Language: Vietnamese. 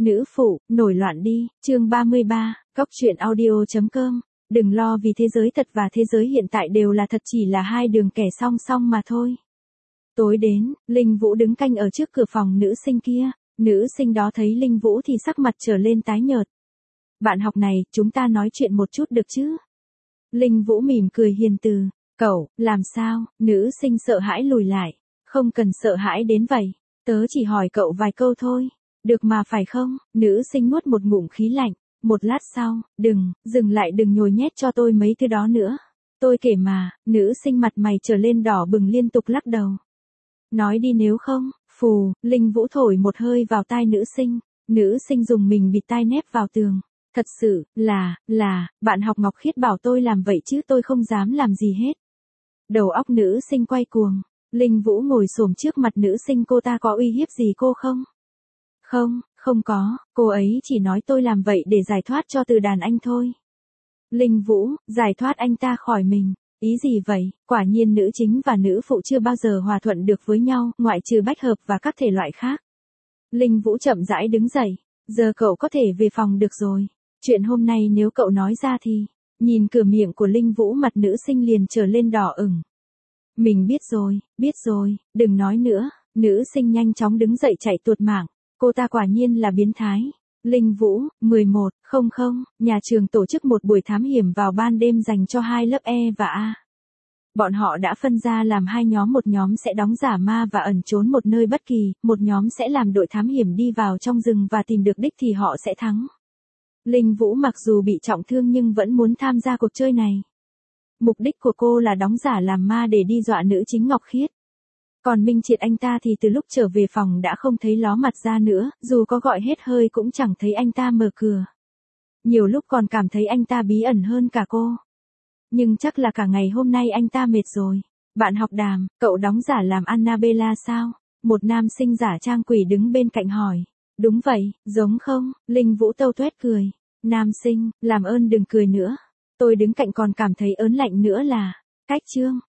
Nữ phụ, nổi loạn đi, chương 33, góc truyện audio.com. Đừng lo vì thế giới thật và thế giới hiện tại đều là thật, chỉ là hai đường kẻ song song mà thôi. Tối đến, Linh Vũ đứng canh ở trước cửa phòng nữ sinh kia. Nữ sinh đó thấy Linh Vũ thì sắc mặt trở lên tái nhợt. Bạn học này, chúng ta nói chuyện một chút được chứ? Linh Vũ mỉm cười hiền từ. Cậu, làm sao? Nữ sinh sợ hãi lùi lại. Không cần sợ hãi đến vậy. Tớ chỉ hỏi cậu vài câu thôi. Được mà phải không? Nữ sinh nuốt một ngụm khí lạnh. Một lát sau, dừng lại, đừng nhồi nhét cho tôi mấy thứ đó nữa. Tôi kể mà. Nữ sinh mặt mày trở lên đỏ bừng liên tục lắc đầu. Nói đi nếu không. Phù, Linh Vũ thổi một hơi vào tai nữ sinh. Nữ sinh dùng mình bịt tai nép vào tường. Thật sự, là, bạn học Ngọc Khiết bảo tôi làm vậy chứ tôi không dám làm gì hết. Đầu óc nữ sinh quay cuồng. Linh Vũ ngồi xổm trước mặt nữ sinh, cô ta có uy hiếp gì cô không? Không có, cô ấy chỉ nói tôi làm vậy để giải thoát cho từ đàn anh thôi. Linh Vũ, giải thoát anh ta khỏi mình. Ý gì vậy? Quả nhiên nữ chính và nữ phụ chưa bao giờ hòa thuận được với nhau, ngoại trừ bách hợp và các thể loại khác. Linh Vũ chậm rãi đứng dậy. Giờ cậu có thể về phòng được rồi. Chuyện hôm nay nếu cậu nói ra thì... Nhìn cửa miệng của Linh Vũ, mặt nữ sinh liền trở lên đỏ ửng. Mình biết rồi, đừng nói nữa. Nữ sinh nhanh chóng đứng dậy chạy tuột mạng. Cô ta quả nhiên là biến thái. Linh Vũ, 11:00, nhà trường tổ chức một buổi thám hiểm vào ban đêm dành cho hai lớp E và A. Bọn họ đã phân ra làm hai nhóm, một nhóm sẽ đóng giả ma và ẩn trốn một nơi bất kỳ, một nhóm sẽ làm đội thám hiểm đi vào trong rừng và tìm được đích thì họ sẽ thắng. Linh Vũ mặc dù bị trọng thương nhưng vẫn muốn tham gia cuộc chơi này. Mục đích của cô là đóng giả làm ma để đi dọa nữ chính Ngọc Khiết. Còn Minh Triệt anh ta thì từ lúc trở về phòng đã không thấy ló mặt ra nữa, dù có gọi hết hơi cũng chẳng thấy anh ta mở cửa. Nhiều lúc còn cảm thấy anh ta bí ẩn hơn cả cô. Nhưng chắc là cả ngày hôm nay anh ta mệt rồi. Bạn học Đàm, cậu đóng giả làm Annabella sao? Một nam sinh giả trang quỷ đứng bên cạnh hỏi. Đúng vậy, giống không? Linh Vũ tâu tuét cười. Nam sinh, làm ơn đừng cười nữa. Tôi đứng cạnh còn cảm thấy ớn lạnh nữa là. Cách chương.